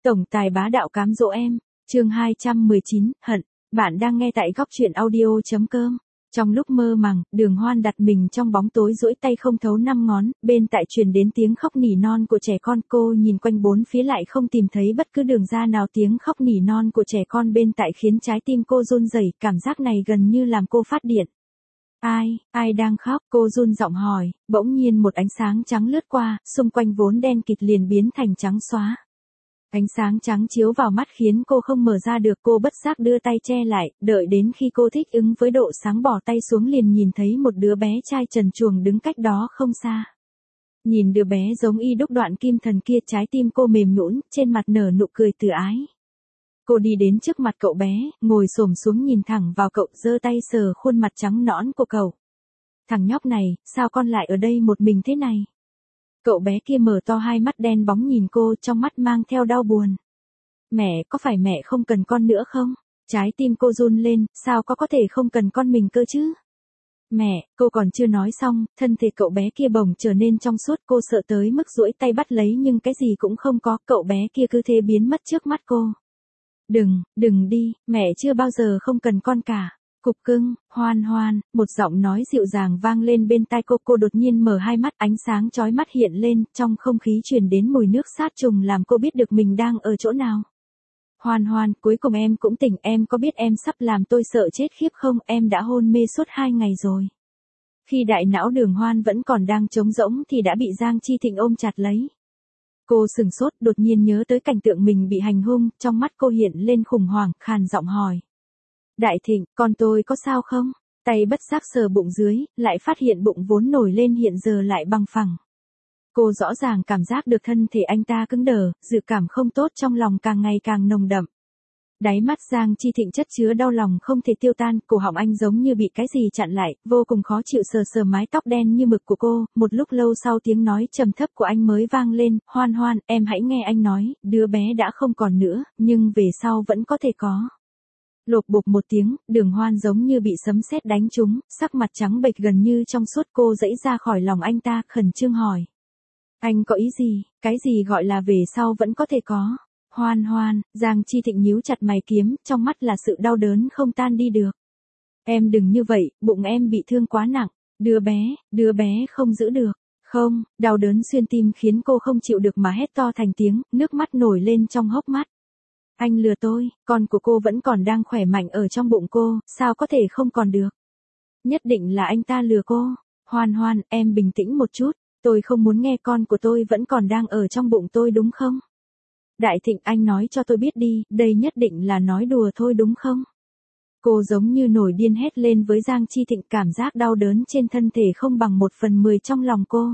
Tổng tài bá đạo cám dỗ em, chương 219, hận. Bạn đang nghe tại góc truyện audio.com. Trong lúc mơ màng, Đường Hoan đặt mình trong bóng tối duỗi tay không thấu năm ngón, bên tai truyền đến tiếng khóc nỉ non của trẻ con. Cô nhìn quanh bốn phía lại không tìm thấy bất cứ đường ra nào. Tiếng khóc nỉ non của trẻ con bên tai khiến trái tim cô run rẩy, cảm giác này gần như làm cô phát điên. Ai đang khóc? Cô run giọng hỏi. Bỗng nhiên một ánh sáng trắng lướt qua, xung quanh vốn đen kịt liền biến thành trắng xóa. Ánh sáng trắng chiếu vào mắt khiến cô không mở ra được. Cô bất giác đưa tay che lại, đợi đến khi cô thích ứng với độ sáng bỏ tay xuống liền nhìn thấy một đứa bé trai trần truồng đứng cách đó không xa. Nhìn đứa bé giống y đúc Đoạn Kim Thần kia, trái tim cô mềm nhũn, trên mặt nở nụ cười từ ái. Cô đi đến trước mặt cậu bé, ngồi xổm xuống nhìn thẳng vào cậu, giơ tay sờ khuôn mặt trắng nõn của cậu. Thằng nhóc này, sao con lại ở đây một mình thế này? Cậu bé kia mở to hai mắt đen bóng nhìn cô, trong mắt mang theo đau buồn. Mẹ, có phải mẹ không cần con nữa không? Trái tim cô run lên, sao có thể không cần con mình cơ chứ? Mẹ, cô còn chưa nói xong, thân thể cậu bé kia bỗng trở nên trong suốt. Cô sợ tới mức duỗi tay bắt lấy nhưng cái gì cũng không có, cậu bé kia cứ thế biến mất trước mắt cô. Đừng đi, mẹ chưa bao giờ không cần con cả. Cục cưng, Hoan Hoan, một giọng nói dịu dàng vang lên bên tai cô đột nhiên mở hai mắt, ánh sáng chói mắt hiện lên, trong không khí truyền đến mùi nước sát trùng làm cô biết được mình đang ở chỗ nào. Hoan Hoan, cuối cùng em cũng tỉnh, em có biết em sắp làm tôi sợ chết khiếp không? Em đã hôn mê suốt 2 ngày rồi. Khi đại não Đường Hoan vẫn còn đang trống rỗng thì đã bị Giang Chi Thịnh ôm chặt lấy. Cô sừng sốt, đột nhiên nhớ tới cảnh tượng mình bị hành hung, trong mắt cô hiện lên khủng hoảng, khàn giọng hỏi. Đại Thịnh, con tôi có sao không? Tay bất giác sờ bụng dưới, lại phát hiện bụng vốn nổi lên hiện giờ lại bằng phẳng. Cô rõ ràng cảm giác được thân thể anh ta cứng đờ, dự cảm không tốt trong lòng càng ngày càng nồng đậm. Đáy mắt Giang Chi Thịnh chất chứa đau lòng không thể tiêu tan, cổ họng anh giống như bị cái gì chặn lại, vô cùng khó chịu sờ mái tóc đen như mực của cô. Một lúc lâu sau tiếng nói trầm thấp của anh mới vang lên, Hoan Hoan, em hãy nghe anh nói, đứa bé đã không còn nữa, nhưng về sau vẫn có thể có. Lộp bộp một tiếng, Đường Hoan giống như bị sấm sét đánh trúng, sắc mặt trắng bệch gần như trong suốt. Cô giãy ra khỏi lòng anh ta, khẩn trương hỏi. Anh có ý gì? Cái gì gọi là về sau vẫn có thể có? Hoan Hoan, Giang Chi Thịnh nhíu chặt mày kiếm, trong mắt là sự đau đớn không tan đi được. Em đừng như vậy, bụng em bị thương quá nặng, đứa bé không giữ được. Không, đau đớn xuyên tim khiến cô không chịu được mà hét to thành tiếng, nước mắt nổi lên trong hốc mắt. Anh lừa tôi, con của cô vẫn còn đang khỏe mạnh ở trong bụng cô, sao có thể không còn được? Nhất định là anh ta lừa cô. Hoan Hoan, em bình tĩnh một chút, tôi không muốn nghe con của tôi vẫn còn đang ở trong bụng tôi đúng không? Đại Thịnh, anh nói cho tôi biết đi, đây nhất định là nói đùa thôi đúng không? Cô giống như nổi điên hét lên với Giang Chi Thịnh, cảm giác đau đớn trên thân thể không bằng 1/10 trong lòng cô.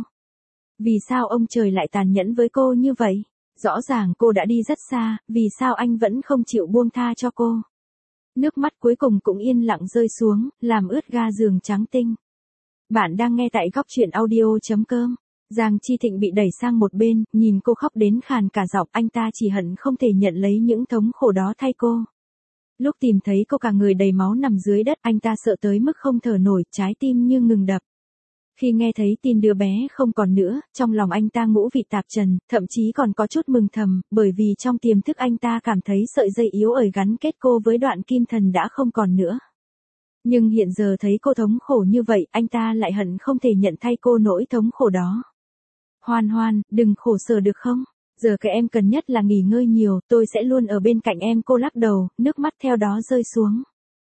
Vì sao ông trời lại tàn nhẫn với cô như vậy? Rõ ràng cô đã đi rất xa, vì sao anh vẫn không chịu buông tha cho cô? Nước mắt cuối cùng cũng yên lặng rơi xuống, làm ướt ga giường trắng tinh. Bạn đang nghe tại góc truyện audio.com. Giang Chi Thịnh bị đẩy sang một bên, nhìn cô khóc đến khàn cả giọng, anh ta chỉ hận không thể nhận lấy những thống khổ đó thay cô. Lúc tìm thấy cô cả người đầy máu nằm dưới đất, anh ta sợ tới mức không thở nổi, trái tim như ngừng đập. Khi nghe thấy tin đứa bé không còn nữa, trong lòng anh ta ngũ vị tạp trần, thậm chí còn có chút mừng thầm, bởi vì trong tiềm thức anh ta cảm thấy sợi dây yếu ỏi gắn kết cô với Đoạn Kim Thần đã không còn nữa. Nhưng hiện giờ thấy cô thống khổ như vậy, anh ta lại hận không thể nhận thay cô nỗi thống khổ đó. Hoan Hoan, đừng khổ sở được không? Giờ cái em cần nhất là nghỉ ngơi nhiều, tôi sẽ luôn ở bên cạnh em. Cô lắc đầu, nước mắt theo đó rơi xuống.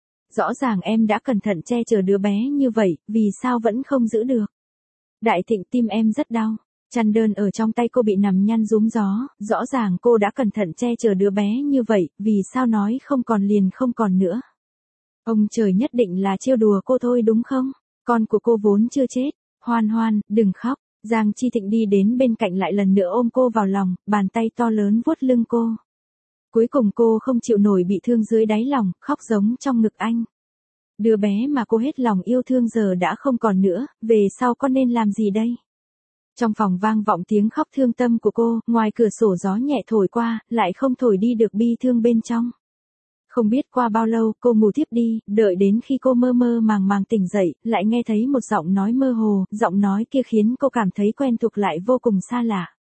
Rõ ràng em đã cẩn thận che chở đứa bé như vậy, vì sao vẫn không giữ được? Đại Thịnh, tim em rất đau. Chăn đơn ở trong tay cô bị nằm nhăn rúm gió, rõ ràng cô đã cẩn thận che chở đứa bé như vậy, vì sao nói không còn liền không còn nữa? Ông trời nhất định là trêu đùa cô thôi đúng không? Con của cô vốn chưa chết. Hoan Hoan, đừng khóc. Giang Chi Thịnh đi đến bên cạnh lại lần nữa ôm cô vào lòng, bàn tay to lớn vuốt lưng cô. Cuối cùng cô không chịu nổi bị thương dưới đáy lòng, khóc giống trong ngực anh. Đứa bé mà cô hết lòng yêu thương giờ đã không còn nữa, về sau con nên làm gì đây? Trong phòng vang vọng tiếng khóc thương tâm của cô, ngoài cửa sổ gió nhẹ thổi qua, lại không thổi đi được bi thương bên trong. Không biết qua bao lâu, cô ngủ thiếp đi, đợi đến khi cô mơ mơ màng màng tỉnh dậy, lại nghe thấy một giọng nói mơ hồ, giọng nói kia khiến cô cảm thấy quen thuộc lại vô cùng xa lạ.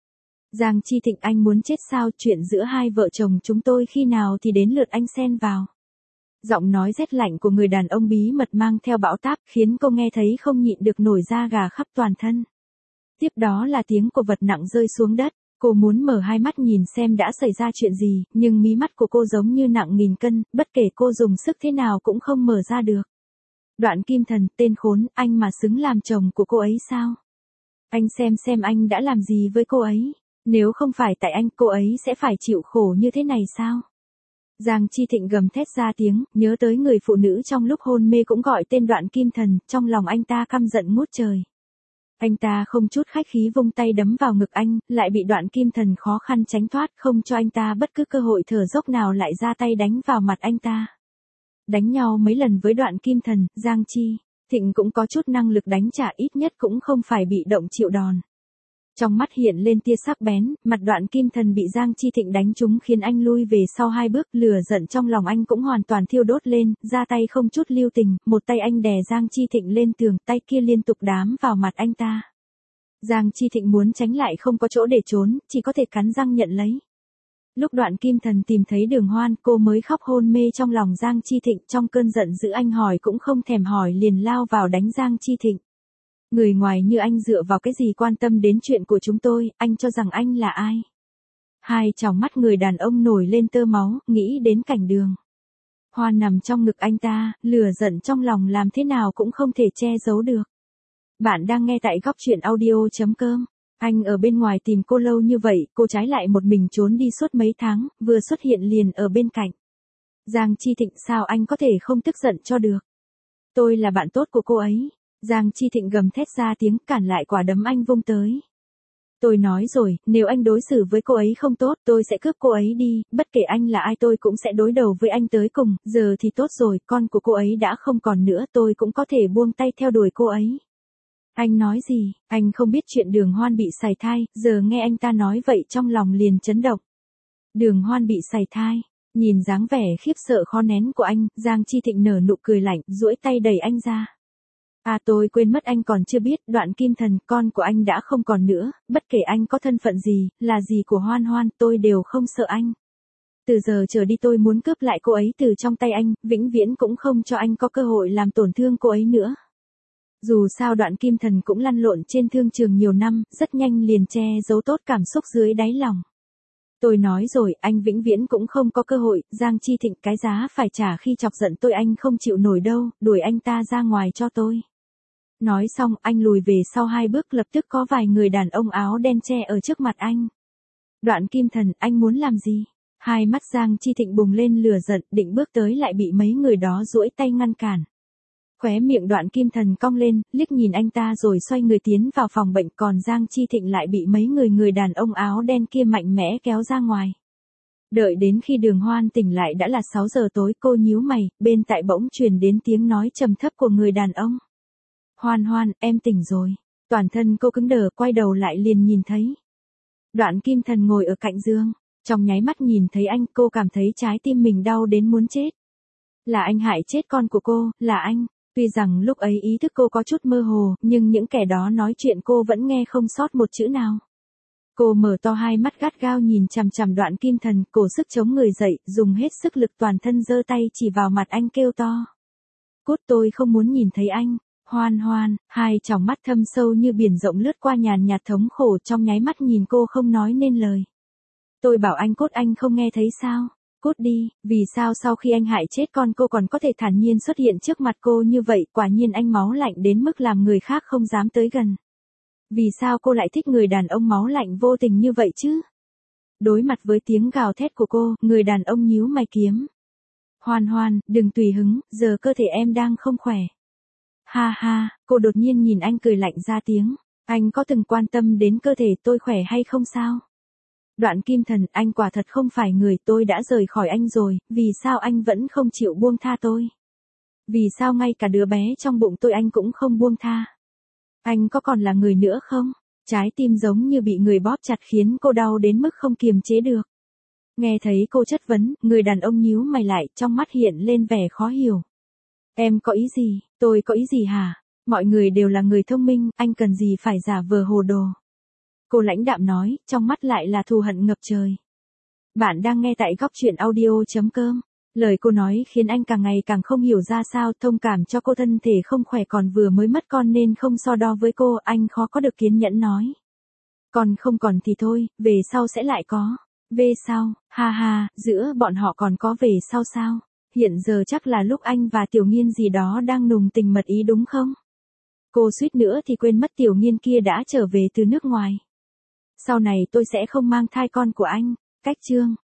Giang Chi Thịnh, anh muốn chết sao? Chuyện giữa hai vợ chồng chúng tôi khi nào thì đến lượt anh xen vào? Giọng nói rét lạnh của người đàn ông bí mật mang theo bão táp khiến cô nghe thấy không nhịn được nổi da gà khắp toàn thân. Tiếp đó là tiếng của vật nặng rơi xuống đất. Cô muốn mở hai mắt nhìn xem đã xảy ra chuyện gì, nhưng mí mắt của cô giống như nặng nghìn cân, bất kể cô dùng sức thế nào cũng không mở ra được. Đoạn Kim Thần, tên khốn, anh mà xứng làm chồng của cô ấy sao? Anh xem anh đã làm gì với cô ấy. Nếu không phải tại anh, cô ấy sẽ phải chịu khổ như thế này sao? Giang Chi Thịnh gầm thét ra tiếng, nhớ tới người phụ nữ trong lúc hôn mê cũng gọi tên Đoạn Kim Thần, trong lòng anh ta căm giận ngút trời. Anh ta không chút khách khí vung tay đấm vào ngực anh, lại bị Đoạn Kim Thần khó khăn tránh thoát, không cho anh ta bất cứ cơ hội thở dốc nào, lại ra tay đánh vào mặt anh ta. Đánh nhau mấy lần với Đoạn Kim Thần, Giang Chi Thịnh cũng có chút năng lực đánh trả, ít nhất cũng không phải bị động chịu đòn. Trong mắt hiện lên tia sắc bén, mặt Đoạn Kim Thần bị Giang Chi Thịnh đánh trúng khiến anh lui về sau hai bước, lửa giận trong lòng anh cũng hoàn toàn thiêu đốt lên, ra tay không chút lưu tình, một tay anh đè Giang Chi Thịnh lên tường, tay kia liên tục đám vào mặt anh ta. Giang Chi Thịnh muốn tránh lại không có chỗ để trốn, chỉ có thể cắn răng nhận lấy. Lúc Đoạn Kim Thần tìm thấy Đường Hoan, cô mới khóc hôn mê trong lòng Giang Chi Thịnh, trong cơn giận dữ anh hỏi cũng không thèm hỏi liền lao vào đánh Giang Chi Thịnh. Người ngoài như anh dựa vào cái gì quan tâm đến chuyện của chúng tôi, anh cho rằng anh là ai? Hai tròng mắt người đàn ông nổi lên tơ máu, nghĩ đến cảnh Đường Hoan nằm trong ngực anh ta, lửa giận trong lòng làm thế nào cũng không thể che giấu được. Bạn đang nghe tại góc truyện audio.com. Anh ở bên ngoài tìm cô lâu như vậy, cô trái lại một mình trốn đi suốt mấy tháng, vừa xuất hiện liền ở bên cạnh. Giang Chi Thịnh, sao anh có thể không tức giận cho được? Tôi là bạn tốt của cô ấy. Giang Chi Thịnh gầm thét ra tiếng, cản lại quả đấm anh vung tới. Tôi nói rồi, nếu anh đối xử với cô ấy không tốt, tôi sẽ cướp cô ấy đi, bất kể anh là ai tôi cũng sẽ đối đầu với anh tới cùng, giờ thì tốt rồi, con của cô ấy đã không còn nữa, tôi cũng có thể buông tay theo đuổi cô ấy. Anh nói gì? Anh không biết chuyện Đường Hoan bị sảy thai, giờ nghe anh ta nói vậy trong lòng liền chấn động. Đường Hoan bị sảy thai, nhìn dáng vẻ khiếp sợ khó nén của anh, Giang Chi Thịnh nở nụ cười lạnh, duỗi tay đẩy anh ra. À, tôi quên mất, anh còn chưa biết, Đoạn Kim Thần, con của anh đã không còn nữa, bất kể anh có thân phận gì, là gì của Hoan Hoan, tôi đều không sợ anh. Từ giờ trở đi tôi muốn cướp lại cô ấy từ trong tay anh, vĩnh viễn cũng không cho anh có cơ hội làm tổn thương cô ấy nữa. Dù sao Đoạn Kim Thần cũng lăn lộn trên thương trường nhiều năm, rất nhanh liền che giấu tốt cảm xúc dưới đáy lòng. Tôi nói rồi, anh vĩnh viễn cũng không có cơ hội, Giang Chi Thịnh, cái giá phải trả khi chọc giận tôi anh không chịu nổi đâu, đuổi anh ta ra ngoài cho tôi. Nói xong, anh lùi về sau hai bước, lập tức có vài người đàn ông áo đen che ở trước mặt anh. Đoạn Kim Thần, anh muốn làm gì? Hai mắt Giang Chi Thịnh bùng lên lửa giận, định bước tới lại bị mấy người đó duỗi tay ngăn cản. Khóe miệng Đoạn Kim Thần cong lên, liếc nhìn anh ta rồi xoay người tiến vào phòng bệnh, còn Giang Chi Thịnh lại bị mấy người đàn ông áo đen kia mạnh mẽ kéo ra ngoài. Đợi đến khi Đường Hoan tỉnh lại đã là 6 giờ tối, cô nhíu mày, bên tai bỗng truyền đến tiếng nói trầm thấp của người đàn ông. Hoan Hoan, em tỉnh rồi. Toàn thân cô cứng đờ, quay đầu lại liền nhìn thấy Đoạn Kim Thần ngồi ở cạnh giường. Trong nháy mắt nhìn thấy anh, cô cảm thấy trái tim mình đau đến muốn chết. Là anh hại chết con của cô, là anh. Tuy rằng lúc ấy ý thức cô có chút mơ hồ, nhưng những kẻ đó nói chuyện cô vẫn nghe không sót một chữ nào. Cô mở to hai mắt gắt gao nhìn chằm chằm Đoạn Kim Thần, cổ sức chống người dậy, dùng hết sức lực toàn thân giơ tay chỉ vào mặt anh kêu to. Cút, tôi không muốn nhìn thấy anh. Hoan Hoan, hai tròng mắt thâm sâu như biển rộng lướt qua nhàn nhạt thống khổ, trong nháy mắt nhìn cô không nói nên lời. Tôi bảo anh cút, anh không nghe thấy sao? Cút đi, vì sao sau khi anh hại chết con cô còn có thể thản nhiên xuất hiện trước mặt cô như vậy, quả nhiên anh máu lạnh đến mức làm người khác không dám tới gần. Vì sao cô lại thích người đàn ông máu lạnh vô tình như vậy chứ? Đối mặt với tiếng gào thét của cô, người đàn ông nhíu mày kiếm. Hoan Hoan, đừng tùy hứng, giờ cơ thể em đang không khỏe. Ha ha, cô đột nhiên nhìn anh cười lạnh ra tiếng. Anh có từng quan tâm đến cơ thể tôi khỏe hay không sao? Đoạn Kim Thần, anh quả thật không phải người, tôi đã rời khỏi anh rồi, vì sao anh vẫn không chịu buông tha tôi? Vì sao ngay cả đứa bé trong bụng tôi anh cũng không buông tha? Anh có còn là người nữa không? Trái tim giống như bị người bóp chặt khiến cô đau đến mức không kiềm chế được. Nghe thấy cô chất vấn, người đàn ông nhíu mày lại, trong mắt hiện lên vẻ khó hiểu. Em có ý gì? Tôi có ý gì hả? Mọi người đều là người thông minh, anh cần gì phải giả vờ hồ đồ? Cô lãnh đạm nói, trong mắt lại là thù hận ngập trời. Bạn đang nghe tại góc chuyện audio.com. Lời cô nói khiến anh càng ngày càng không hiểu ra sao, thông cảm cho cô thân thể không khỏe còn vừa mới mất con nên không so đo với cô, anh khó có được kiên nhẫn nói. Còn không còn thì thôi, về sau sẽ lại có. Về sau, ha ha, giữa bọn họ còn có về sau sao? Hiện giờ chắc là lúc anh và Tiểu Nghiên gì đó đang nùng tình mật ý đúng không? Cô suýt nữa thì quên mất Tiểu Nghiên kia đã trở về từ nước ngoài. Sau này tôi sẽ không mang thai con của anh. Cách chương